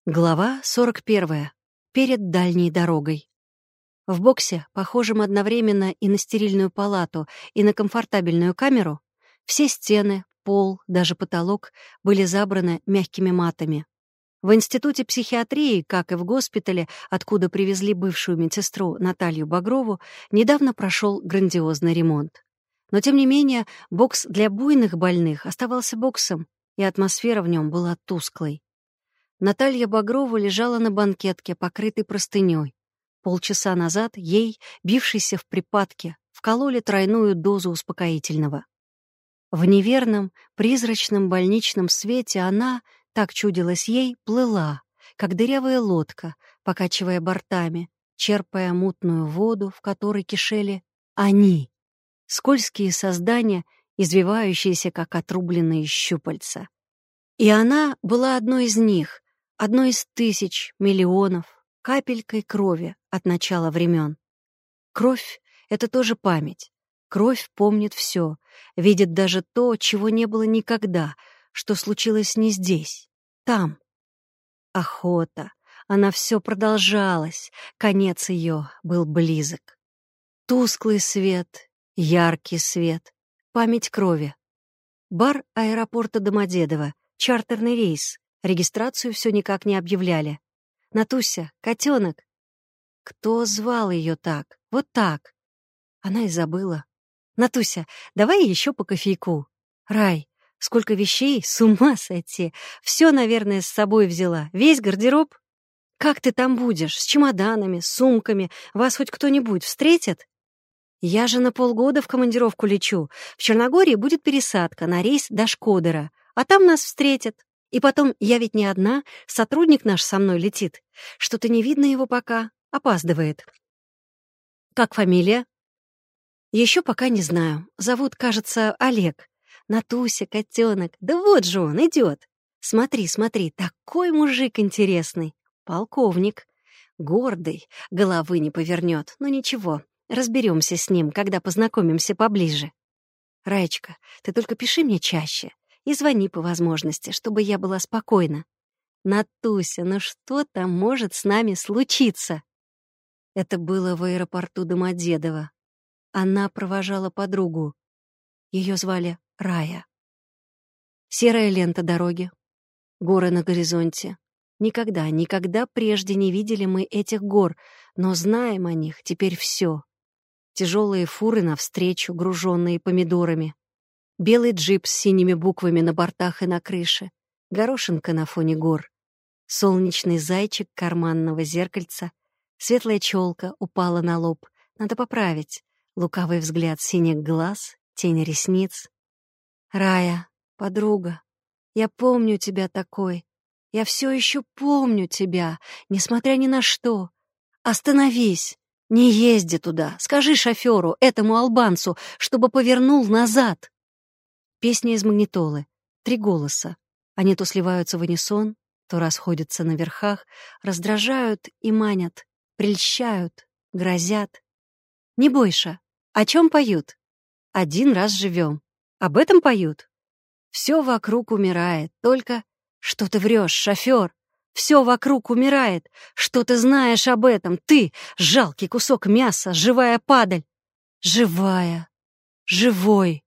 Глава 41. Перед дальней дорогой. В боксе, похожем одновременно и на стерильную палату, и на комфортабельную камеру, все стены, пол, даже потолок были забраны мягкими матами. В институте психиатрии, как и в госпитале, откуда привезли бывшую медсестру Наталью Багрову, недавно прошел грандиозный ремонт. Но, тем не менее, бокс для буйных больных оставался боксом, и атмосфера в нем была тусклой. Наталья Багрова лежала на банкетке, покрытой простыней. Полчаса назад ей, бившейся в припадке, вкололи тройную дозу успокоительного. В неверном, призрачном больничном свете она, так чудилось ей, плыла, как дырявая лодка, покачивая бортами, черпая мутную воду, в которой кишели они, скользкие создания, извивающиеся, как отрубленные щупальца. И она была одной из них, одной из тысяч, миллионов, капелькой крови от начала времен. Кровь — это тоже память. Кровь помнит все, видит даже то, чего не было никогда, что случилось не здесь, там. Охота. Она все продолжалась, конец ее был близок. Тусклый свет, яркий свет, память крови. Бар аэропорта Домодедово, чартерный рейс. Регистрацию все никак не объявляли. «Натуся, котенок!» Кто звал ее так? Вот так. Она и забыла. «Натуся, давай еще по кофейку». «Рай, сколько вещей, с ума сойти. Все, наверное, с собой взяла. Весь гардероб. Как ты там будешь? С чемоданами, с сумками? Вас хоть кто-нибудь встретит?» «Я же на полгода в командировку лечу. В Черногории будет пересадка на рейс до Шкодера, а там нас встретят. И потом, я ведь не одна, сотрудник наш со мной летит. Что-то не видно его пока, опаздывает». «Как фамилия?» «Еще пока не знаю. Зовут, кажется, Олег. Натуся, котенок. Да вот же он, идет. Смотри, смотри, такой мужик интересный. Полковник. Гордый, головы не повернет. Но ничего, разберемся с ним, когда познакомимся поближе. Раечка, ты только пиши мне чаще. И звони по возможности, чтобы я была спокойна. Натуся, ну что там может с нами случиться?» Это было в аэропорту Домодедово. Она провожала подругу. Ее звали Рая. Серая лента дороги. Горы на горизонте. Никогда, никогда прежде не видели мы этих гор, но знаем о них теперь все. Тяжелые фуры навстречу, груженные помидорами. Белый джип с синими буквами на бортах и на крыше. Горошинка на фоне гор. Солнечный зайчик карманного зеркальца. Светлая челка упала на лоб. Надо поправить. Лукавый взгляд синих глаз, тень ресниц. «Рая, подруга, я помню тебя такой. Я все еще помню тебя, несмотря ни на что. Остановись, не езди туда. Скажи шоферу, этому албанцу, чтобы повернул назад». Песня из магнитолы. 3 голоса. Они то сливаются в унисон, то расходятся на верхах, раздражают и манят, прельщают, грозят. «Не бойся. О чем поют? Один раз живем. Об этом поют. Все вокруг умирает, только... Что ты врешь, шофер? Все вокруг умирает. Что ты знаешь об этом? Ты, жалкий кусок мяса, живая падаль. Живая. Живой».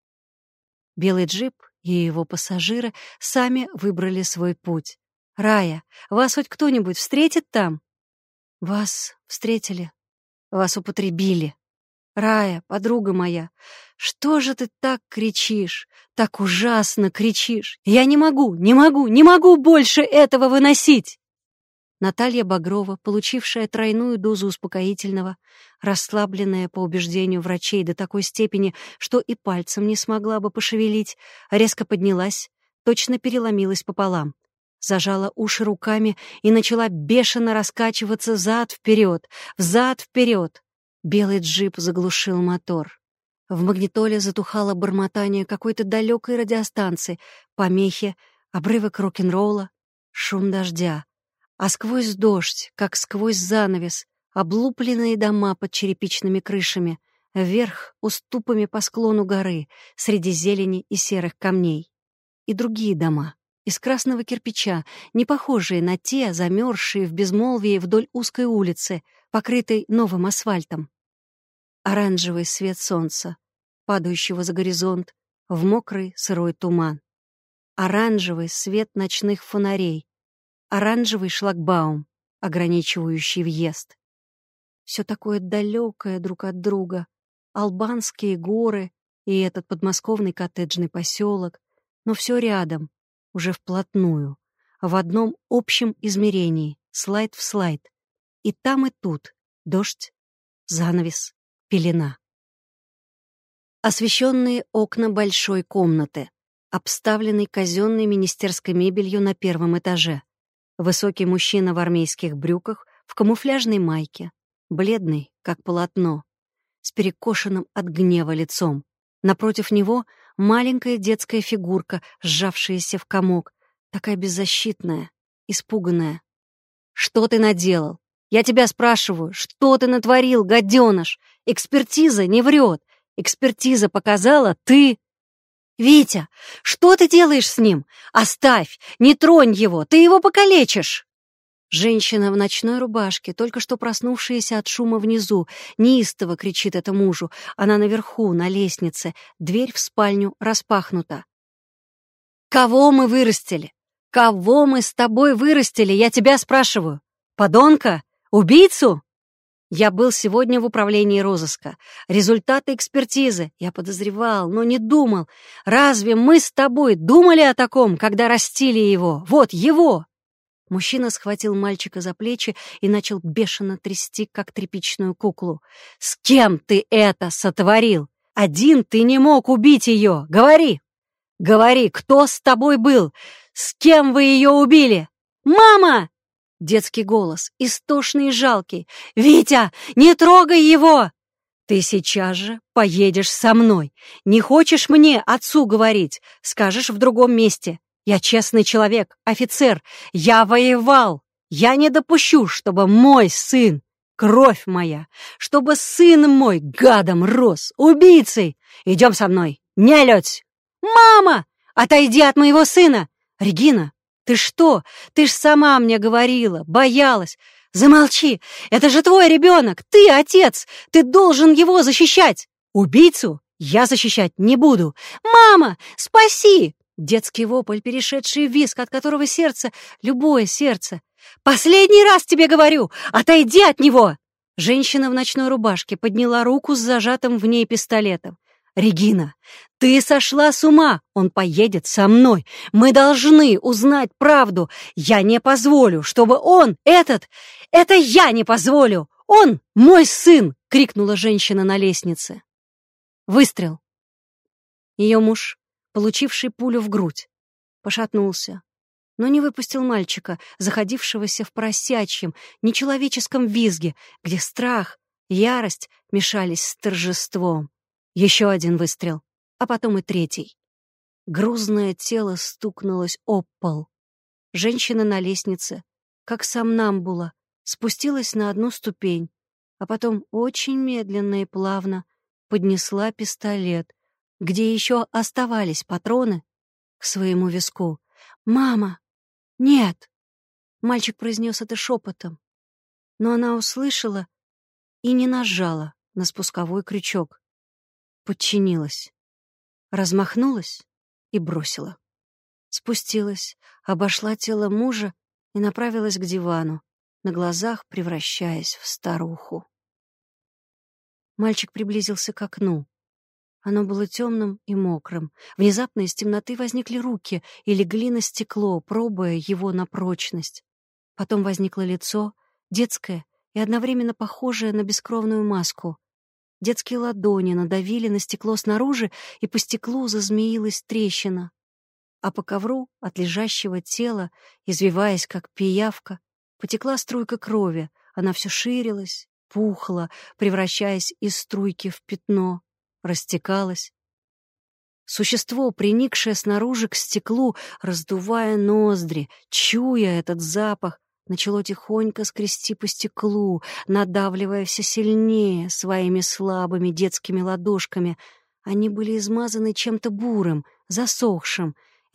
Белый джип и его пассажиры сами выбрали свой путь. «Рая, вас хоть кто-нибудь встретит там?» «Вас встретили. Вас употребили. Рая, подруга моя, что же ты так кричишь, так ужасно кричишь? Я не могу, не могу, не могу больше этого выносить!» Наталья Багрова, получившая тройную дозу успокоительного, расслабленная по убеждению врачей до такой степени, что и пальцем не смогла бы пошевелить, резко поднялась, точно переломилась пополам, зажала уши руками и начала бешено раскачиваться взад-вперед, взад-вперед. Белый джип заглушил мотор. В магнитоле затухало бормотание какой-то далекой радиостанции, помехи, обрывок рок-н-ролла, шум дождя. А сквозь дождь, как сквозь занавес, облупленные дома под черепичными крышами, вверх уступами по склону горы, среди зелени и серых камней. И другие дома, из красного кирпича, не похожие на те, замерзшие в безмолвии вдоль узкой улицы, покрытой новым асфальтом. Оранжевый свет солнца, падающего за горизонт, в мокрый сырой туман. Оранжевый свет ночных фонарей, оранжевый шлагбаум, ограничивающий въезд. Все такое далекое друг от друга. Албанские горы и этот подмосковный коттеджный поселок, но все рядом, уже вплотную, в одном общем измерении, слайд в слайд. И тут дождь, занавес, пелена. Освещенные окна большой комнаты, обставленной казенной министерской мебелью на первом этаже. Высокий мужчина в армейских брюках, в камуфляжной майке, бледный, как полотно, с перекошенным от гнева лицом. Напротив него маленькая детская фигурка, сжавшаяся в комок, такая беззащитная, испуганная. «Что ты наделал? Я тебя спрашиваю, что ты натворил, гаденыш? Экспертиза не врет. Экспертиза показала, ты...» «Витя, что ты делаешь с ним? Оставь, не тронь его, ты его покалечишь!» Женщина в ночной рубашке, только что проснувшаяся от шума внизу, неистово кричит это мужу. Она наверху, на лестнице, дверь в спальню распахнута. «Кого мы вырастили? Кого мы с тобой вырастили, я тебя спрашиваю? Подонка? Убийцу?» Я был сегодня в управлении розыска. Результаты экспертизы. Я подозревал, но не думал. Разве мы с тобой думали о таком, когда растили его? Вот его!» Мужчина схватил мальчика за плечи и начал бешено трясти, как тряпичную куклу. «С кем ты это сотворил? Один ты не мог убить ее. Говори! Говори, кто с тобой был? С кем вы ее убили? Мама!» Детский голос, истошный и жалкий. «Витя, не трогай его!» «Ты сейчас же поедешь со мной. Не хочешь мне отцу говорить? Скажешь в другом месте. Я честный человек, офицер. Я воевал. Я не допущу, чтобы мой сын, кровь моя, чтобы сын мой гадом рос, убийцей. Идем со мной, нелюдь!» «Мама! Отойди от моего сына! Регина! Ты что? Ты ж сама мне говорила, боялась. Замолчи! Это же твой ребенок! Ты отец! Ты должен его защищать! Убийцу я защищать не буду! Мама, спаси!» Детский вопль, перешедший в визг, от которого сердце, любое сердце. «Последний раз тебе говорю! Отойди от него!» Женщина в ночной рубашке подняла руку с зажатым в ней пистолетом. «Регина, ты сошла с ума! Он поедет со мной! Мы должны узнать правду! Я не позволю, чтобы он, это я не позволю! Он мой сын!» — крикнула женщина на лестнице. Выстрел. Ее муж, получивший пулю в грудь, пошатнулся, но не выпустил мальчика, заходившегося в поросячьем, нечеловеческом визге, где страх, ярость мешались с торжеством. Еще один выстрел, а потом и третий. Грузное тело стукнулось об пол. Женщина на лестнице, как сомнамбула, спустилась на одну ступень, а потом очень медленно и плавно поднесла пистолет, где еще оставались патроны, к своему виску. «Мама! Нет!» Мальчик произнес это шепотом, но она услышала и не нажала на спусковой крючок. Подчинилась, размахнулась и бросила. Спустилась, обошла тело мужа и направилась к дивану, на глазах превращаясь в старуху. Мальчик приблизился к окну. Оно было темным и мокрым. Внезапно из темноты возникли руки и легли на стекло, пробуя его на прочность. Потом возникло лицо, детское и одновременно похожее на бескровную маску. Детские ладони надавили на стекло снаружи, и по стеклу зазмеилась трещина. А по ковру от лежащего тела, извиваясь как пиявка, потекла струйка крови. Она все ширилась, пухла, превращаясь из струйки в пятно, растекалась. Существо, приникшее снаружи к стеклу, раздувая ноздри, чуя этот запах, начало тихонько скрести по стеклу, надавливая все сильнее своими слабыми детскими ладошками. Они были измазаны чем-то бурым, засохшим,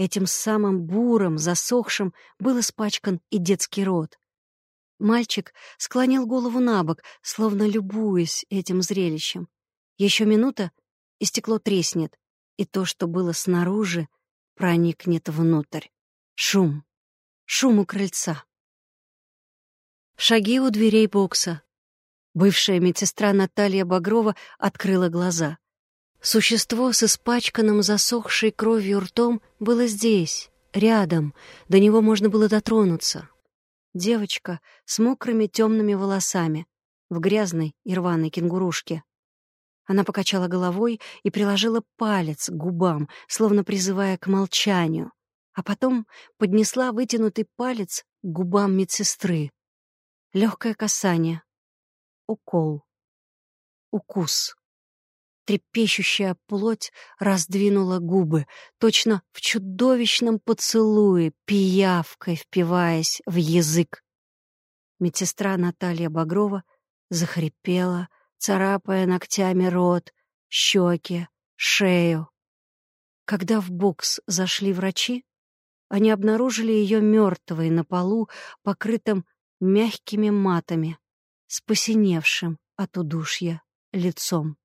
Этим самым буром, засохшим, был испачкан и детский рот. Мальчик склонил голову набок, словно любуясь этим зрелищем. Еще минута, и стекло треснет, и то, что было снаружи, проникнет внутрь. Шум. Шум у крыльца. Шаги у дверей бокса. Бывшая медсестра Наталья Багрова открыла глаза. Существо с испачканным, засохшей кровью ртом было здесь, рядом, до него можно было дотронуться. Девочка с мокрыми темными волосами, в грязной и рваной кенгурушке. Она покачала головой и приложила палец к губам, словно призывая к молчанию, а потом поднесла вытянутый палец к губам медсестры. Легкое касание. Укол. Укус. Трепещущая плоть раздвинула губы, точно в чудовищном поцелуе, пиявкой впиваясь в язык. Медсестра Наталья Багрова захрипела, царапая ногтями рот, щеки, шею. Когда в бокс зашли врачи, они обнаружили ее мертвой на полу, покрытым мягкими матами, с посиневшим от удушья лицом.